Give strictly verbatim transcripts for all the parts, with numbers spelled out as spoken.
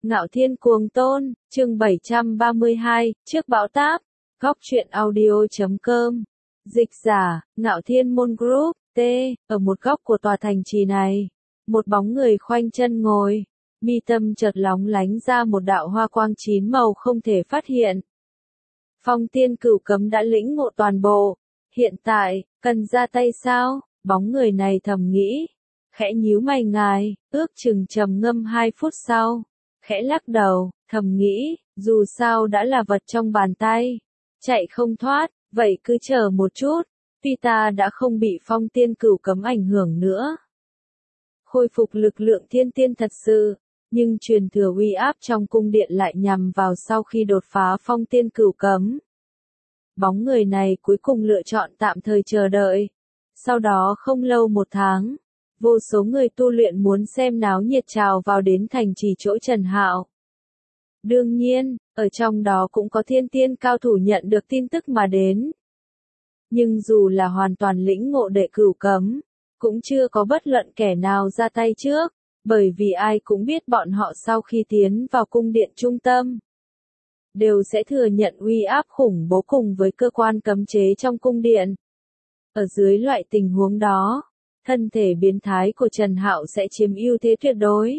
Ngạo Thiên Cuồng Tôn, chương bảy trăm ba mươi hai, trước bão táp, góc truyện audio chấm com. Dịch giả, Ngạo Thiên Môn Group, T, ở một góc của tòa thành trì này, một bóng người khoanh chân ngồi, mi tâm chợt lóng lánh ra một đạo hoa quang chín màu không thể phát hiện. Phong Tiên Cửu Cấm đã lĩnh ngộ toàn bộ, hiện tại, cần ra tay sao? Bóng người này thầm nghĩ, khẽ nhíu mày ngài, ước chừng trầm ngâm hai phút sau, khẽ lắc đầu, thầm nghĩ, dù sao đã là vật trong bàn tay, chạy không thoát, vậy cứ chờ một chút, tuy ta đã không bị Phong Tiên Cửu Cấm ảnh hưởng nữa. Khôi phục lực lượng thiên tiên thật sự, nhưng truyền thừa uy áp trong cung điện lại nhằm vào sau khi đột phá Phong Tiên Cửu Cấm. Bóng người này cuối cùng lựa chọn tạm thời chờ đợi. Sau đó không lâu một tháng, vô số người tu luyện muốn xem náo nhiệt trào vào đến thành trì chỗ Trần Hạo. Đương nhiên, ở trong đó cũng có thiên tiên cao thủ nhận được tin tức mà đến. Nhưng dù là hoàn toàn lĩnh ngộ đệ cửu cấm, cũng chưa có bất luận kẻ nào ra tay trước, bởi vì ai cũng biết bọn họ sau khi tiến vào cung điện trung tâm, đều sẽ thừa nhận uy áp khủng bố cùng với cơ quan cấm chế trong cung điện. Ở dưới loại tình huống đó, thân thể biến thái của Trần Hạo sẽ chiếm ưu thế tuyệt đối.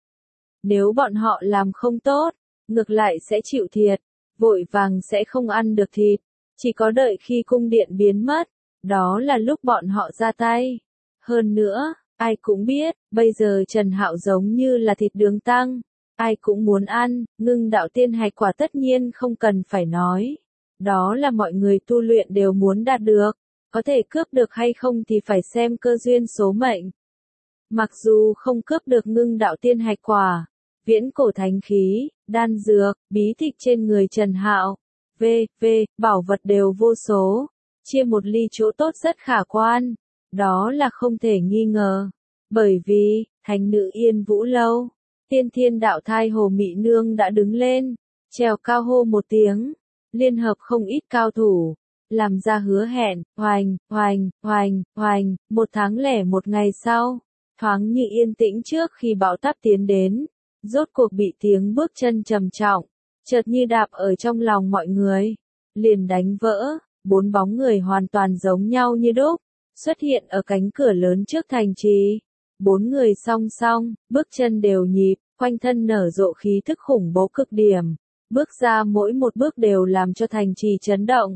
Nếu bọn họ làm không tốt, ngược lại sẽ chịu thiệt, vội vàng sẽ không ăn được thịt, chỉ có đợi khi cung điện biến mất, đó là lúc bọn họ ra tay. Hơn nữa, ai cũng biết, bây giờ Trần Hạo giống như là thịt đường tăng, ai cũng muốn ăn, ngưng đạo tiên hạch quả tất nhiên không cần phải nói. Đó là mọi người tu luyện đều muốn đạt được. Có thể cướp được hay không thì phải xem cơ duyên số mệnh. Mặc dù không cướp được ngưng đạo tiên hạch quả, viễn cổ thánh khí, đan dược, bí tịch trên người Trần Hạo, v, v, bảo vật đều vô số, chia một ly chỗ tốt rất khả quan. Đó là không thể nghi ngờ. Bởi vì, thánh nữ Yên Vũ Lâu, tiên thiên đạo thai Hồ Mị Nương đã đứng lên, trèo cao hô một tiếng, liên hợp không ít cao thủ. Làm ra hứa hẹn, hoành, hoành, hoành, hoành, một tháng lẻ một ngày sau, thoáng như yên tĩnh trước khi bão táp tiến đến, rốt cuộc bị tiếng bước chân trầm trọng, chợt như đạp ở trong lòng mọi người, liền đánh vỡ, bốn bóng người hoàn toàn giống nhau như đúc, xuất hiện ở cánh cửa lớn trước thành trì, bốn người song song, bước chân đều nhịp, quanh thân nở rộ khí thức khủng bố cực điểm, bước ra mỗi một bước đều làm cho thành trì chấn động.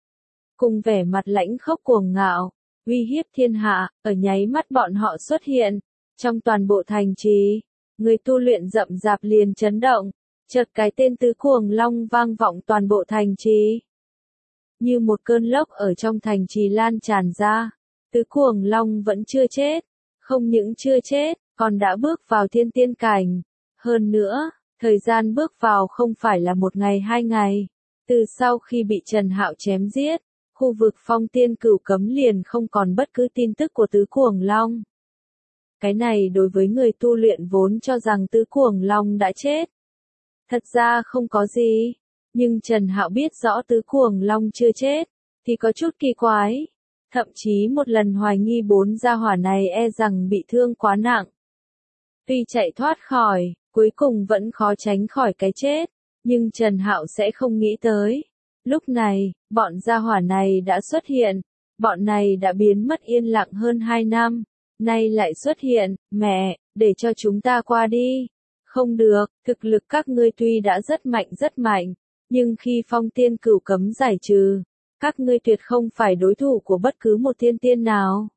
Cùng vẻ mặt lãnh khốc cuồng ngạo, uy hiếp thiên hạ, ở nháy mắt bọn họ xuất hiện, trong toàn bộ thành trì, người tu luyện rậm rạp liền chấn động, chợt cái tên Tứ Cuồng Long vang vọng toàn bộ thành trì. Như một cơn lốc ở trong thành trì lan tràn ra, Tứ Cuồng Long vẫn chưa chết, không những chưa chết, còn đã bước vào thiên tiên cảnh. Hơn nữa, thời gian bước vào không phải là một ngày hai ngày, từ sau khi bị Trần Hạo chém giết, khu vực Phong Tiên Cửu Cấm liền không còn bất cứ tin tức của Tứ Cuồng Long. Cái này đối với người tu luyện vốn cho rằng Tứ Cuồng Long đã chết. Thật ra không có gì, nhưng Trần Hạo biết rõ Tứ Cuồng Long chưa chết, thì có chút kỳ quái. Thậm chí một lần hoài nghi bốn gia hỏa này e rằng bị thương quá nặng. Tuy chạy thoát khỏi, cuối cùng vẫn khó tránh khỏi cái chết, nhưng Trần Hạo sẽ không nghĩ tới. Lúc này, bọn gia hỏa này đã xuất hiện, bọn này đã biến mất yên lặng hơn hai năm, nay lại xuất hiện, mẹ, để cho chúng ta qua đi. Không được, thực lực các ngươi tuy đã rất mạnh rất mạnh, nhưng khi Phong Tiên Cửu Cấm giải trừ, các ngươi tuyệt không phải đối thủ của bất cứ một thiên tiên nào.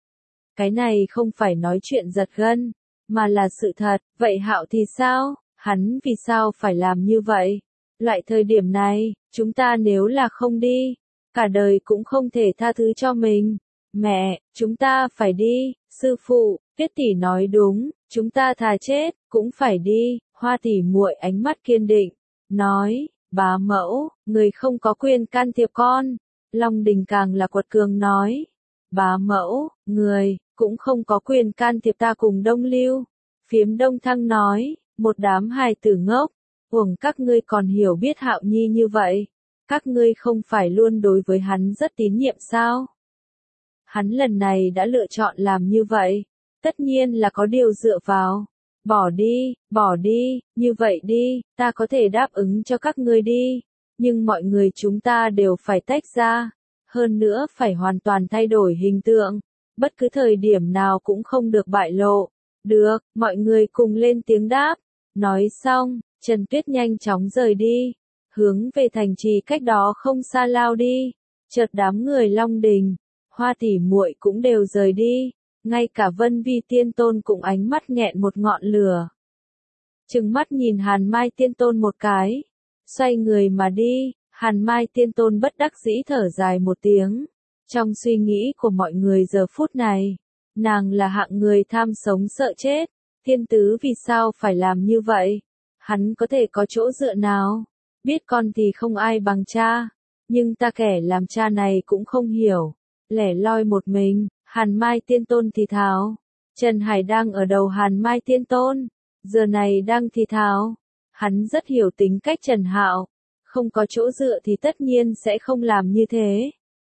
Cái này không phải nói chuyện giật gân, mà là sự thật, vậy Hạo thì sao, hắn vì sao phải làm như vậy? Loại thời điểm này, chúng ta nếu là không đi, cả đời cũng không thể tha thứ cho mình. Mẹ, chúng ta phải đi, sư phụ, Tuyết tỷ nói đúng, chúng ta thà chết, cũng phải đi. Hoa tỷ muội ánh mắt kiên định, nói, bá mẫu, người không có quyền can thiệp con. Long Đình càng là quật cường nói, bá mẫu, người, cũng không có quyền can thiệp ta cùng Đông Lưu. Phiếm Đông Thăng nói, một đám hài tử ngốc. Uổng các ngươi còn hiểu biết Hạo Nhi như vậy, các ngươi không phải luôn đối với hắn rất tín nhiệm sao? Hắn lần này đã lựa chọn làm như vậy, tất nhiên là có điều dựa vào. Bỏ đi, bỏ đi, như vậy đi, ta có thể đáp ứng cho các ngươi đi. Nhưng mọi người chúng ta đều phải tách ra. Hơn nữa phải hoàn toàn thay đổi hình tượng. Bất cứ thời điểm nào cũng không được bại lộ. Được, mọi người cùng lên tiếng đáp. Nói xong, Trần Tuyết nhanh chóng rời đi. Hướng về thành trì cách đó không xa lao đi. Chợt đám người Long Đình, Hoa tỷ muội cũng đều rời đi. Ngay cả Vân Vi Tiên Tôn cũng ánh mắt nghẹn một ngọn lửa. Trừng mắt nhìn Hàn Mai Tiên Tôn một cái. Xoay người mà đi, Hàn Mai Tiên Tôn bất đắc dĩ thở dài một tiếng. Trong suy nghĩ của mọi người giờ phút này, nàng là hạng người tham sống sợ chết. Thiên tứ vì sao phải làm như vậy? Hắn có thể có chỗ dựa nào? Biết con thì không ai bằng cha. Nhưng ta kẻ làm cha này cũng không hiểu. Lẻ loi một mình, Hàn Mai Tiên Tôn thì thào. Trần Hải đang ở đầu Hàn Mai Tiên Tôn. Giờ này đang thì thào. Hắn rất hiểu tính cách Trần Hạo. Không có chỗ dựa thì tất nhiên sẽ không làm như thế.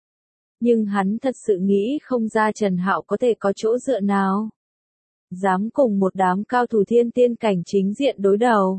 Nhưng hắn thật sự nghĩ không ra Trần Hạo có thể có chỗ dựa nào. Dám cùng một đám cao thủ thiên tiên cảnh chính diện đối đầu.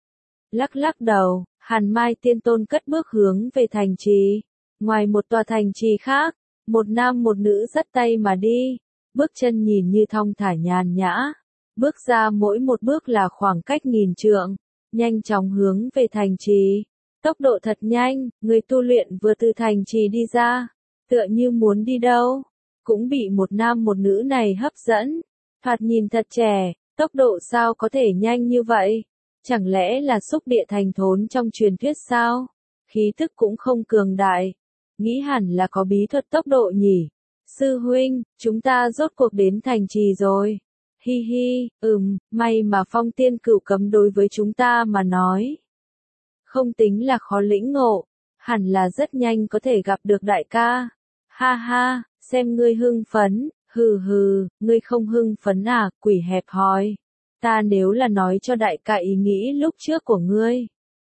Lắc lắc đầu, Hàn Mai Tiên Tôn cất bước hướng về thành trì. Ngoài một tòa thành trì khác, một nam một nữ dắt tay mà đi. Bước chân nhìn như thong thả nhàn nhã. Bước ra mỗi một bước là khoảng cách nghìn trượng. Nhanh chóng hướng về thành trì. Tốc độ thật nhanh, người tu luyện vừa từ thành trì đi ra. Tựa như muốn đi đâu. Cũng bị một nam một nữ này hấp dẫn. Thoạt nhìn thật trẻ, tốc độ sao có thể nhanh như vậy? Chẳng lẽ là xúc địa thành thốn trong truyền thuyết sao? Khí thức cũng không cường đại. Nghĩ hẳn là có bí thuật tốc độ nhỉ. Sư huynh, chúng ta rốt cuộc đến thành trì rồi. Hi hi, ừm, may mà phong tiên cửu cấm đối với chúng ta mà nói. Không tính là khó lĩnh ngộ. Hẳn là rất nhanh có thể gặp được đại ca. Ha ha, xem ngươi hưng phấn. Hừ hừ, ngươi không hưng phấn à, quỷ hẹp hòi. Ta nếu là nói cho đại ca ý nghĩ lúc trước của ngươi.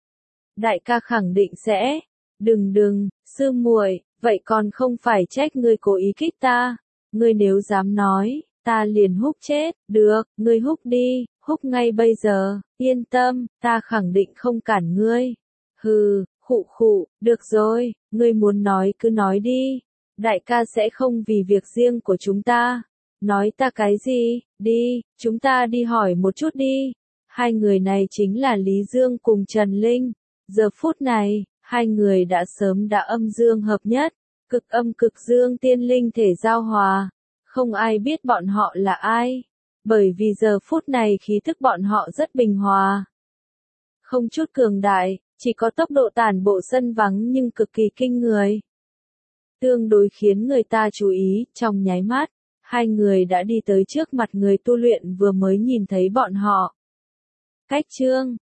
Đại ca khẳng định sẽ. Đừng đừng, sư muội, vậy còn không phải trách ngươi cố ý kích ta. Ngươi nếu dám nói, ta liền húc chết. Được, ngươi húc đi, húc ngay bây giờ. Yên tâm, ta khẳng định không cản ngươi. Hừ, khụ khụ, được rồi, ngươi muốn nói cứ nói đi. Đại ca sẽ không vì việc riêng của chúng ta. Nói ta cái gì, đi, chúng ta đi hỏi một chút đi. Hai người này chính là Lý Dương cùng Trần Linh. Giờ phút này, hai người đã sớm đã âm dương hợp nhất. Cực âm cực dương tiên linh thể giao hòa. Không ai biết bọn họ là ai. Bởi vì giờ phút này khí thức bọn họ rất bình hòa. Không chút cường đại, chỉ có tốc độ tản bộ sân vắng nhưng cực kỳ kinh người. Tương đối khiến người ta chú ý, trong nháy mắt, hai người đã đi tới trước mặt người tu luyện vừa mới nhìn thấy bọn họ. Cách chương